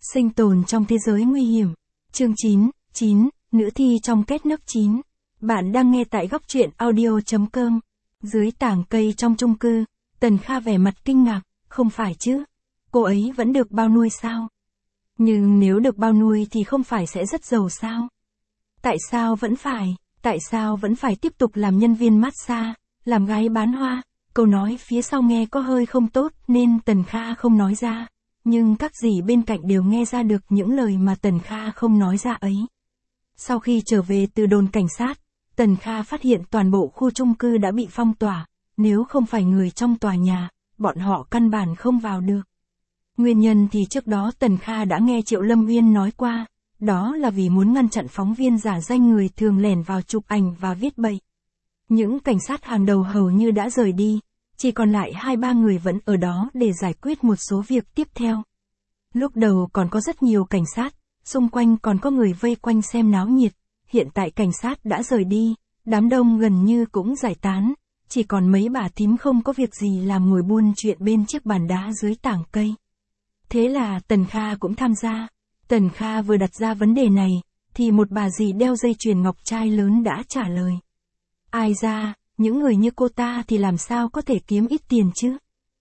Sinh tồn trong thế giới nguy hiểm. Chương 9, nữ thi trong két nước 9. Bạn đang nghe tại góc truyện audio.com. Dưới tảng cây trong chung cư, Tần Kha vẻ mặt kinh ngạc, không phải chứ? Cô ấy vẫn được bao nuôi sao? Nhưng nếu được bao nuôi thì không phải sẽ rất giàu sao? Tại sao vẫn phải tiếp tục làm nhân viên massage, làm gái bán hoa? Câu nói phía sau nghe có hơi không tốt nên Tần Kha không nói ra. Nhưng các dì bên cạnh đều nghe ra được những lời mà Tần Kha không nói ra ấy. Sau khi trở về từ đồn cảnh sát, Tần Kha phát hiện toàn bộ khu chung cư đã bị phong tỏa, nếu không phải người trong tòa nhà, bọn họ căn bản không vào được. Nguyên nhân thì trước đó Tần Kha đã nghe Triệu Lâm Uyên nói qua, đó là vì muốn ngăn chặn phóng viên giả danh người thường lẻn vào chụp ảnh và viết bậy. Những cảnh sát hàng đầu hầu như đã rời đi, chỉ còn lại 2-3 người vẫn ở đó để giải quyết một số việc tiếp theo. Lúc đầu còn có rất nhiều cảnh sát, xung quanh còn có người vây quanh xem náo nhiệt, hiện tại cảnh sát đã rời đi, đám đông gần như cũng giải tán, chỉ còn mấy bà thím không có việc gì làm ngồi buôn chuyện bên chiếc bàn đá dưới tảng cây. Thế là Tần Kha cũng tham gia. Tần Kha vừa đặt ra vấn đề này, thì một bà dì đeo dây chuyền ngọc trai lớn đã trả lời. Ai ra, những người như cô ta thì làm sao có thể kiếm ít tiền chứ?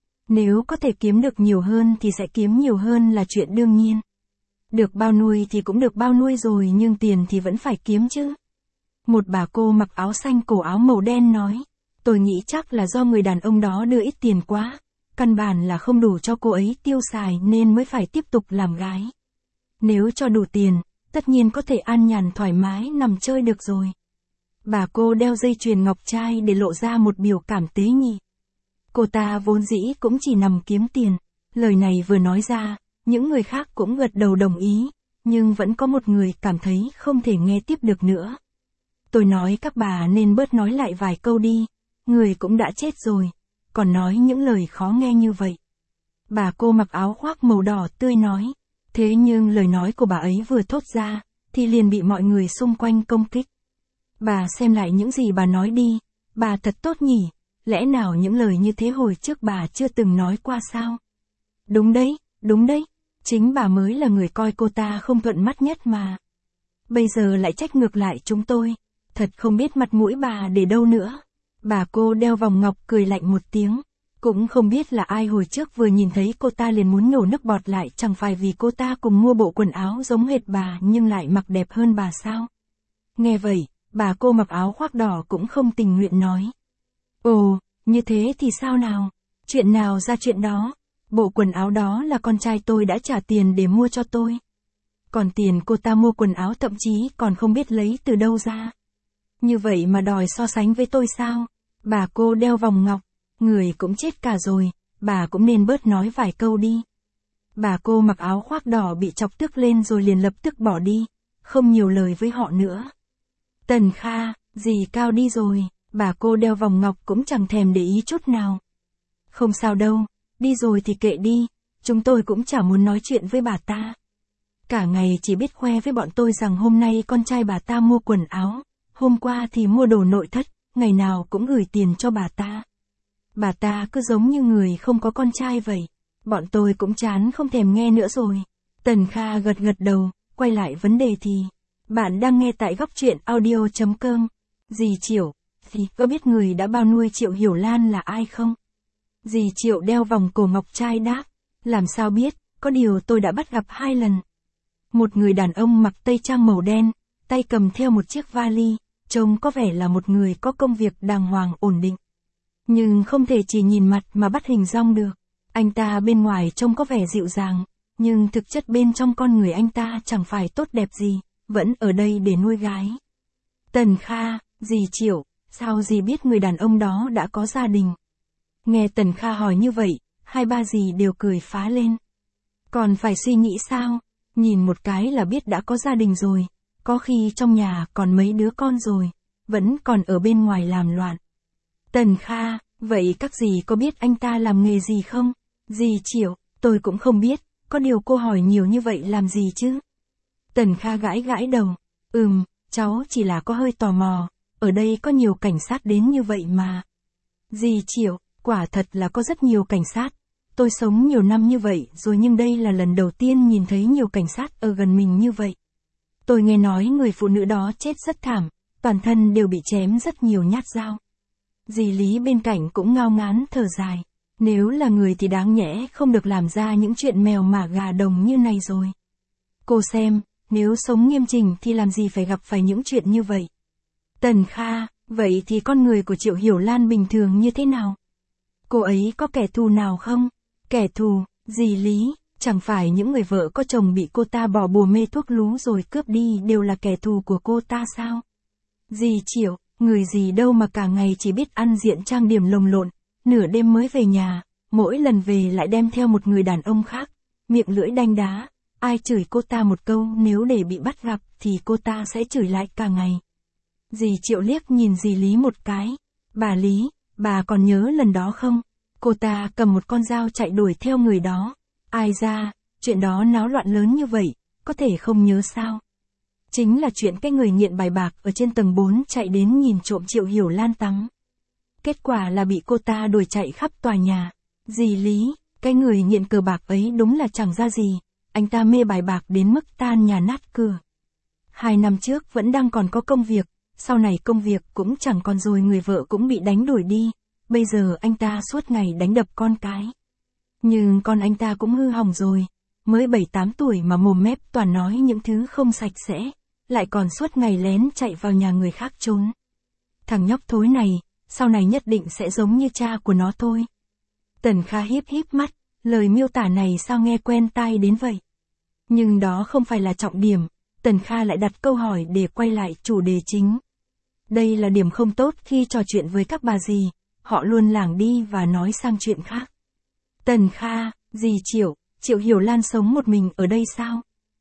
Nếu có thể kiếm được nhiều hơn thì sẽ kiếm nhiều hơn là chuyện đương nhiên. Được bao nuôi thì cũng được bao nuôi rồi nhưng tiền thì vẫn phải kiếm chứ. Một bà cô mặc áo xanh cổ áo màu đen nói, tôi nghĩ chắc là do người đàn ông đó đưa ít tiền quá, căn bản là không đủ cho cô ấy tiêu xài nên mới phải tiếp tục làm gái. Nếu cho đủ tiền, tất nhiên có thể an nhàn thoải mái nằm chơi được rồi. Bà cô đeo dây chuyền ngọc trai để lộ ra một biểu cảm tế nhị. Cô ta vốn dĩ cũng chỉ nằm kiếm tiền. Lời này vừa nói ra, những người khác cũng gật đầu đồng ý, nhưng vẫn có một người cảm thấy không thể nghe tiếp được nữa. Tôi nói các bà nên bớt nói lại vài câu đi, người cũng đã chết rồi, còn nói những lời khó nghe như vậy. Bà cô mặc áo khoác màu đỏ tươi nói, thế nhưng lời nói của bà ấy vừa thốt ra, thì liền bị mọi người xung quanh công kích. Bà xem lại những gì bà nói đi, bà thật tốt nhỉ, lẽ nào những lời như thế hồi trước bà chưa từng nói qua sao? Đúng đấy, chính bà mới là người coi cô ta không thuận mắt nhất mà. Bây giờ lại trách ngược lại chúng tôi, thật không biết mặt mũi bà để đâu nữa. Bà cô đeo vòng ngọc cười lạnh một tiếng, cũng không biết là ai hồi trước vừa nhìn thấy cô ta liền muốn nhổ nước bọt lại, chẳng phải vì cô ta cùng mua bộ quần áo giống hệt bà nhưng lại mặc đẹp hơn bà sao? Nghe vậy, bà cô mặc áo khoác đỏ cũng không tình nguyện nói. Ồ, như thế thì sao nào? Chuyện nào ra chuyện đó? Bộ quần áo đó là con trai tôi đã trả tiền để mua cho tôi. Còn tiền cô ta mua quần áo thậm chí còn không biết lấy từ đâu ra. Như vậy mà đòi so sánh với tôi sao? Bà cô đeo vòng ngọc, người cũng chết cả rồi, bà cũng nên bớt nói vài câu đi. Bà cô mặc áo khoác đỏ bị chọc tức lên rồi liền lập tức bỏ đi, không nhiều lời với họ nữa. Tần Kha, dì cao đi rồi, bà cô đeo vòng ngọc cũng chẳng thèm để ý chút nào. Không sao đâu, đi rồi thì kệ đi, chúng tôi cũng chả muốn nói chuyện với bà ta. Cả ngày chỉ biết khoe với bọn tôi rằng hôm nay con trai bà ta mua quần áo, hôm qua thì mua đồ nội thất, ngày nào cũng gửi tiền cho bà ta. Bà ta cứ giống như người không có con trai vậy, bọn tôi cũng chán không thèm nghe nữa rồi. Tần Kha gật đầu, quay lại vấn đề thì, bạn đang nghe tại góc truyện audio.com. Dì Triệu, thì có biết người đã bao nuôi Triệu Hiểu Lan là ai không? Dì Triệu đeo vòng cổ ngọc trai đáp, làm sao biết, có điều tôi đã bắt gặp 2 lần. Một người đàn ông mặc tây trang màu đen, tay cầm theo một chiếc vali, trông có vẻ là một người có công việc đàng hoàng ổn định. Nhưng không thể chỉ nhìn mặt mà bắt hình dong được. Anh ta bên ngoài trông có vẻ dịu dàng, nhưng thực chất bên trong con người anh ta chẳng phải tốt đẹp gì, vẫn ở đây để nuôi gái. Tần Kha, dì Triệu, sao dì biết người đàn ông đó đã có gia đình? Nghe Tần Kha hỏi như vậy, 2-3 dì đều cười phá lên. Còn phải suy nghĩ sao? Nhìn một cái là biết đã có gia đình rồi, có khi trong nhà còn mấy đứa con rồi, vẫn còn ở bên ngoài làm loạn. Tần Kha, vậy các dì có biết anh ta làm nghề gì không? Dì Triệu, tôi cũng không biết, có điều cô hỏi nhiều như vậy làm gì chứ? Tần Kha gãi đầu, cháu chỉ là có hơi tò mò, ở đây có nhiều cảnh sát đến như vậy mà. Dì Triệu, quả thật là có rất nhiều cảnh sát, tôi sống nhiều năm như vậy rồi nhưng đây là lần đầu tiên nhìn thấy nhiều cảnh sát ở gần mình như vậy. Tôi nghe nói người phụ nữ đó chết rất thảm, toàn thân đều bị chém rất nhiều nhát dao. Dì Lý bên cạnh cũng ngao ngán thở dài. Nếu là người thì đáng nhẽ không được làm ra những chuyện mèo mả gà đồng như này rồi. Cô xem, nếu sống nghiêm chỉnh thì làm gì phải gặp phải những chuyện như vậy. Tần Kha, vậy thì con người của Triệu Hiểu Lan bình thường như thế nào? Cô ấy có kẻ thù nào không? Kẻ thù, dì Lý, chẳng phải những người vợ có chồng bị cô ta bỏ bùa mê thuốc lú rồi cướp đi đều là kẻ thù của cô ta sao? Dì Triệu, người gì đâu mà cả ngày chỉ biết ăn diện trang điểm lồng lộn, nửa đêm mới về nhà, mỗi lần về lại đem theo một người đàn ông khác, miệng lưỡi đanh đá, ai chửi cô ta một câu nếu để bị bắt gặp thì cô ta sẽ chửi lại cả ngày. Dì Triệu liếc nhìn dì Lý một cái, bà Lý, bà còn nhớ lần đó không? Cô ta cầm một con dao chạy đuổi theo người đó, ai ra, chuyện đó náo loạn lớn như vậy, có thể không nhớ sao? Chính là chuyện cái người nghiện bài bạc ở trên tầng 4 chạy đến nhìn trộm Triệu Hiểu Lan tắm. Kết quả là bị cô ta đuổi chạy khắp tòa nhà. Dì Lý, cái người nghiện cờ bạc ấy đúng là chẳng ra gì, anh ta mê bài bạc đến mức tan nhà nát cửa. 2 năm trước vẫn đang còn có công việc, sau này công việc cũng chẳng còn rồi người vợ cũng bị đánh đuổi đi, bây giờ anh ta suốt ngày đánh đập con cái. Nhưng con anh ta cũng hư hỏng rồi, mới 7-8 tuổi mà mồm mép toàn nói những thứ không sạch sẽ, lại còn suốt ngày lén chạy vào nhà người khác trốn. Thằng nhóc thối này, sau này nhất định sẽ giống như cha của nó thôi. Tần Kha híp híp mắt, lời miêu tả này sao nghe quen tai đến vậy. Nhưng đó không phải là trọng điểm, Tần Kha lại đặt câu hỏi để quay lại chủ đề chính. Đây là điểm không tốt khi trò chuyện với các bà dì, họ luôn lảng đi và nói sang chuyện khác. Tần Kha, dì Triệu, Triệu Hiểu Lan sống một mình ở đây sao?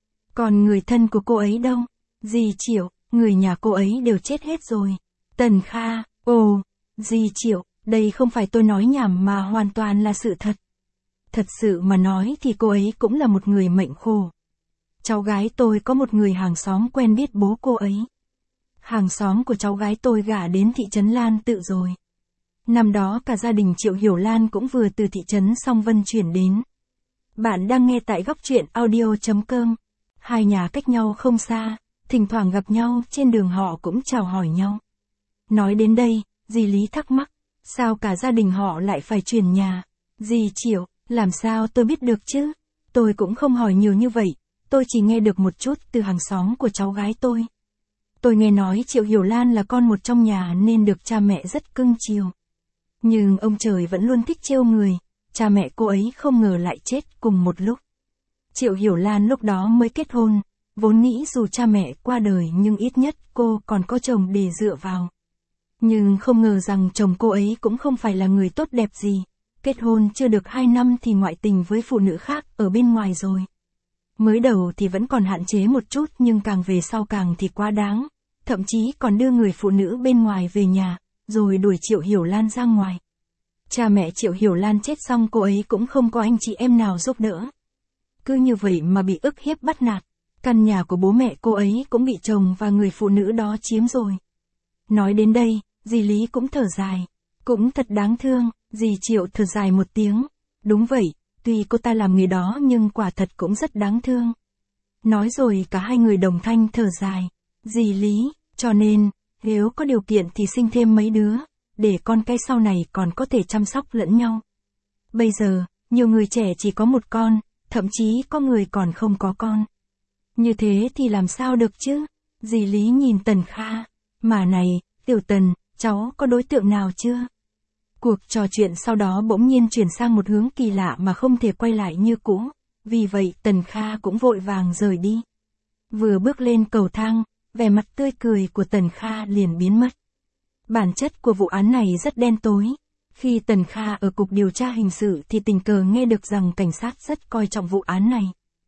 Còn người thân của cô ấy đâu? Dì Triệu, người nhà cô ấy đều chết hết rồi. Tần Kha, ồ, dì Triệu, đây không phải tôi nói nhảm mà hoàn toàn là sự thật. Thật sự mà nói thì cô ấy cũng là một người mệnh khổ. Cháu gái tôi có một người hàng xóm quen biết bố cô ấy. Hàng xóm của cháu gái tôi gả đến thị trấn Lan Tự rồi. Năm đó cả gia đình Triệu Hiểu Lan cũng vừa từ thị trấn Song Vân chuyển đến. Bạn đang nghe tại góc truyện audio.com. Hai nhà cách nhau không xa, thỉnh thoảng gặp nhau trên đường họ cũng chào hỏi nhau. Nói đến đây, dì Lý thắc mắc, sao cả gia đình họ lại phải chuyển nhà? Dì Triệu, làm sao tôi biết được chứ? Tôi cũng không hỏi nhiều như vậy, tôi chỉ nghe được một chút từ hàng xóm của cháu gái tôi. Tôi nghe nói Triệu Hiểu Lan là con một trong nhà nên được cha mẹ rất cưng chiều. Nhưng ông trời vẫn luôn thích trêu người, cha mẹ cô ấy không ngờ lại chết cùng một lúc. Triệu Hiểu Lan lúc đó mới kết hôn, vốn nghĩ dù cha mẹ qua đời nhưng ít nhất cô còn có chồng để dựa vào. Nhưng không ngờ rằng chồng cô ấy cũng không phải là người tốt đẹp gì, kết hôn chưa được 2 năm thì ngoại tình với phụ nữ khác ở bên ngoài rồi. Mới đầu thì vẫn còn hạn chế một chút nhưng càng về sau càng thì quá đáng, thậm chí còn đưa người phụ nữ bên ngoài về nhà, rồi đuổi Triệu Hiểu Lan ra ngoài. Cha mẹ Triệu Hiểu Lan chết xong cô ấy cũng không có anh chị em nào giúp đỡ. Cứ như vậy mà bị ức hiếp bắt nạt, căn nhà của bố mẹ cô ấy cũng bị chồng và người phụ nữ đó chiếm rồi. Nói đến đây, dì Lý cũng thở dài, cũng thật đáng thương, dì Triệu thở dài một tiếng. Đúng vậy, tuy cô ta làm nghề đó nhưng quả thật cũng rất đáng thương. Nói rồi cả hai người đồng thanh thở dài. Dì Lý, cho nên, nếu có điều kiện thì sinh thêm mấy đứa, để con cái sau này còn có thể chăm sóc lẫn nhau. Bây giờ, nhiều người trẻ chỉ có một con, thậm chí có người còn không có con. Như thế thì làm sao được chứ? Dì Lý nhìn Tần Kha. Mà này, Tiểu Tần, cháu có đối tượng nào chưa? Cuộc trò chuyện sau đó bỗng nhiên chuyển sang một hướng kỳ lạ mà không thể quay lại như cũ. Vì vậy Tần Kha cũng vội vàng rời đi. Vừa bước lên cầu thang, vẻ mặt tươi cười của Tần Kha liền biến mất. Bản chất của vụ án này rất đen tối. Khi Tần Kha ở cục điều tra hình sự thì tình cờ nghe được rằng cảnh sát rất coi trọng vụ án này.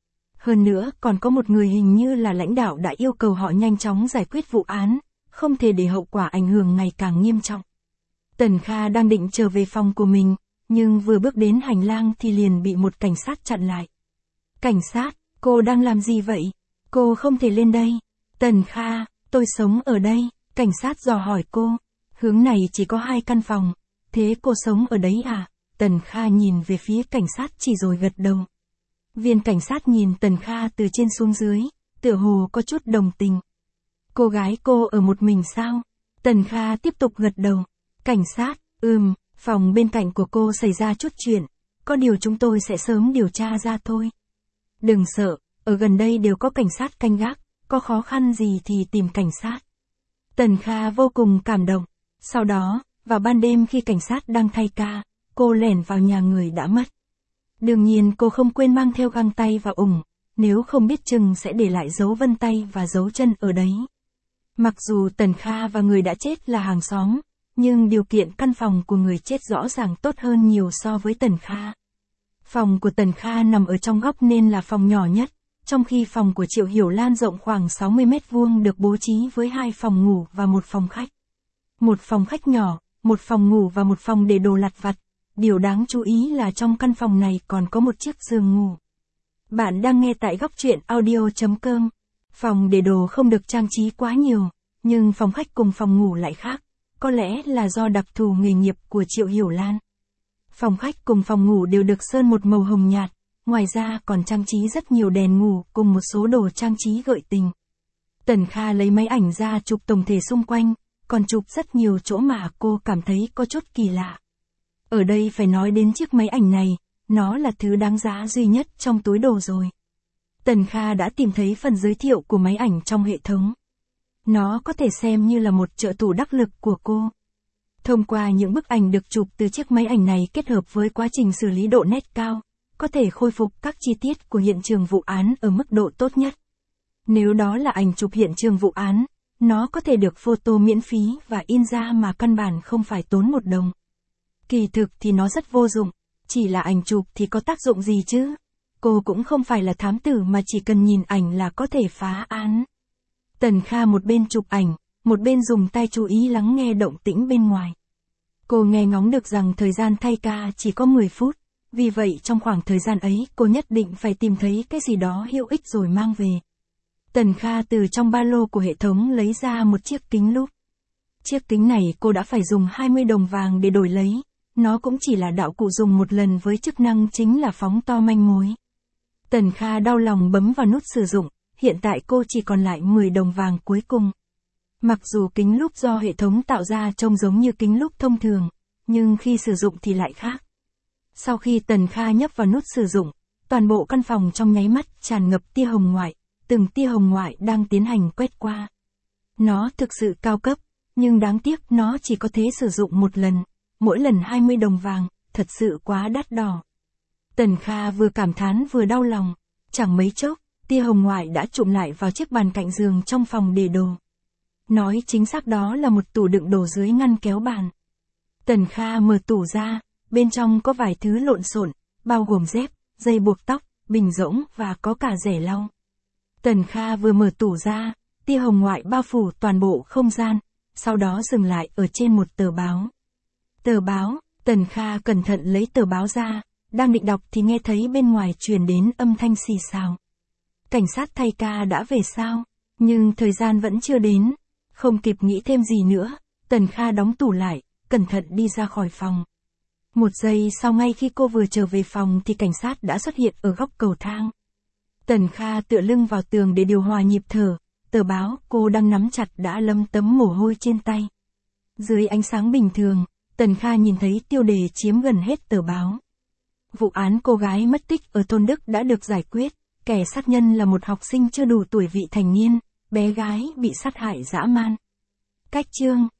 Hơn nữa còn có một người hình như là lãnh đạo đã yêu cầu họ nhanh chóng giải quyết vụ án, không thể để hậu quả ảnh hưởng ngày càng nghiêm trọng. Tần Kha đang định trở về phòng của mình, nhưng vừa bước đến hành lang thì liền bị một cảnh sát chặn lại. Cảnh sát, cô đang làm gì vậy? Cô không thể lên đây. Tần Kha, tôi sống ở đây. Cảnh sát dò hỏi cô. Hướng này chỉ có 2 căn phòng. Thế cô sống ở đấy à? Tần Kha nhìn về phía cảnh sát chỉ rồi gật đầu. Viên cảnh sát nhìn Tần Kha từ trên xuống dưới, tựa hồ có chút đồng tình. Cô gái cô ở một mình sao? Tần Kha tiếp tục gật đầu. Cảnh sát, phòng bên cạnh của cô xảy ra chút chuyện, có điều chúng tôi sẽ sớm điều tra ra thôi. Đừng sợ, ở gần đây đều có cảnh sát canh gác, có khó khăn gì thì tìm cảnh sát. Tần Kha vô cùng cảm động. Sau đó, vào ban đêm khi cảnh sát đang thay ca, cô lẻn vào nhà người đã mất. Đương nhiên cô không quên mang theo găng tay và ủng, nếu không biết chừng sẽ để lại dấu vân tay và dấu chân ở đấy. Mặc dù Tần Kha và người đã chết là hàng xóm, nhưng điều kiện căn phòng của người chết rõ ràng tốt hơn nhiều so với Tần Kha. Phòng của Tần Kha nằm ở trong góc nên là phòng nhỏ nhất, trong khi phòng của Triệu Hiểu Lan rộng khoảng 60 mét vuông được bố trí với 2 phòng ngủ và 1 phòng khách. Một phòng khách nhỏ, 1 phòng ngủ và 1 phòng để đồ lặt vặt. Điều đáng chú ý là trong căn phòng này còn có một chiếc giường ngủ. Bạn đang nghe tại góc truyện audio.com. Phòng để đồ không được trang trí quá nhiều, nhưng phòng khách cùng phòng ngủ lại khác, có lẽ là do đặc thù nghề nghiệp của Triệu Hiểu Lan. Phòng khách cùng phòng ngủ đều được sơn một màu hồng nhạt, ngoài ra còn trang trí rất nhiều đèn ngủ cùng một số đồ trang trí gợi tình. Tần Kha lấy máy ảnh ra chụp tổng thể xung quanh, còn chụp rất nhiều chỗ mà cô cảm thấy có chút kỳ lạ. Ở đây phải nói đến chiếc máy ảnh này, nó là thứ đáng giá duy nhất trong túi đồ rồi. Tần Kha đã tìm thấy phần giới thiệu của máy ảnh trong hệ thống. Nó có thể xem như là một trợ thủ đắc lực của cô. Thông qua những bức ảnh được chụp từ chiếc máy ảnh này kết hợp với quá trình xử lý độ nét cao, có thể khôi phục các chi tiết của hiện trường vụ án ở mức độ tốt nhất. Nếu đó là ảnh chụp hiện trường vụ án, nó có thể được photo miễn phí và in ra mà căn bản không phải tốn một đồng. Kỳ thực thì nó rất vô dụng, chỉ là ảnh chụp thì có tác dụng gì chứ? Cô cũng không phải là thám tử mà chỉ cần nhìn ảnh là có thể phá án. Tần Kha một bên chụp ảnh, một bên dùng tai chú ý lắng nghe động tĩnh bên ngoài. Cô nghe ngóng được rằng thời gian thay ca chỉ có 10 phút, vì vậy trong khoảng thời gian ấy cô nhất định phải tìm thấy cái gì đó hữu ích rồi mang về. Tần Kha từ trong ba lô của hệ thống lấy ra một chiếc kính lúp. Chiếc kính này cô đã phải dùng 20 đồng vàng để đổi lấy, nó cũng chỉ là đạo cụ dùng một lần với chức năng chính là phóng to manh mối. Tần Kha đau lòng bấm vào nút sử dụng, hiện tại cô chỉ còn lại 10 đồng vàng cuối cùng. Mặc dù kính lúp do hệ thống tạo ra trông giống như kính lúp thông thường, nhưng khi sử dụng thì lại khác. Sau khi Tần Kha nhấp vào nút sử dụng, toàn bộ căn phòng trong nháy mắt tràn ngập tia hồng ngoại, từng tia hồng ngoại đang tiến hành quét qua. Nó thực sự cao cấp, nhưng đáng tiếc nó chỉ có thể sử dụng một lần, mỗi lần 20 đồng vàng, thật sự quá đắt đỏ. Tần Kha vừa cảm thán vừa đau lòng, chẳng mấy chốc, tia hồng ngoại đã trụm lại vào chiếc bàn cạnh giường trong phòng để đồ. Nói chính xác đó là một tủ đựng đồ dưới ngăn kéo bàn. Tần Kha mở tủ ra, bên trong có vài thứ lộn xộn, bao gồm dép, dây buộc tóc, bình rỗng và có cả rẻ lau. Tần Kha vừa mở tủ ra, tia hồng ngoại bao phủ toàn bộ không gian, sau đó dừng lại ở trên một tờ báo. Tờ báo, Tần Kha cẩn thận lấy tờ báo ra, đang định đọc thì nghe thấy bên ngoài truyền đến âm thanh xì xào. Cảnh sát thay ca đã về sao? Nhưng thời gian vẫn chưa đến. Không kịp nghĩ thêm gì nữa, Tần Kha đóng tủ lại, cẩn thận đi ra khỏi phòng. Một giây sau ngay khi cô vừa trở về phòng thì cảnh sát đã xuất hiện ở góc cầu thang. Tần Kha tựa lưng vào tường để điều hòa nhịp thở, tờ báo cô đang nắm chặt đã lấm tấm mồ hôi trên tay. Dưới ánh sáng bình thường, Tần Kha nhìn thấy tiêu đề chiếm gần hết tờ báo. Vụ án cô gái mất tích ở thôn Đức đã được giải quyết, kẻ sát nhân là một học sinh chưa đủ tuổi vị thành niên, bé gái bị sát hại dã man. Cách chương